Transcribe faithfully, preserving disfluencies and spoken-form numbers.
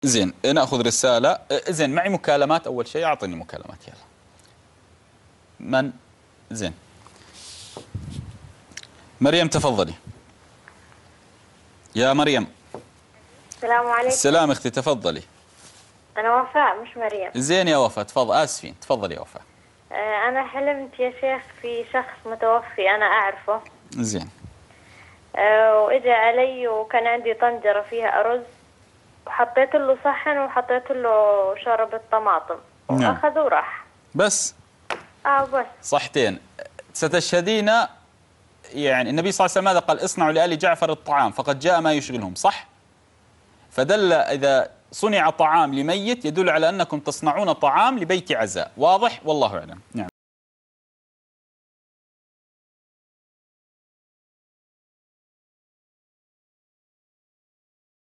زين ناخذ رسالة. زين معي مكالمات. أول شيء أعطيني مكالمات يلا. من؟ زين مريم تفضلي. يا مريم. السلام عليكم. السلام اختي تفضلي. أنا وفاء مش مريم. زين يا وفاء تفضل. آسفين تفضلي يا وفاء. أنا حلمت يا شيخ في شخص متوفي أنا أعرفه. زين. وإجا علي وكان عندي طنجرة فيها أرز وحطيت له صحن وحطيت له شوربة طماطم وأخذ وراح. بس؟ آه بس. صحتين. ستشهدين يعني النبي صلى الله عليه وسلم ماذا قال؟ اصنعوا لآل جعفر الطعام فقد جاء ما يشغلهم، صح؟ فدل إذا صنع طعام لميت يدل على أنكم تصنعون طعام لبيت عزاء. واضح؟ والله أعلم. نعم.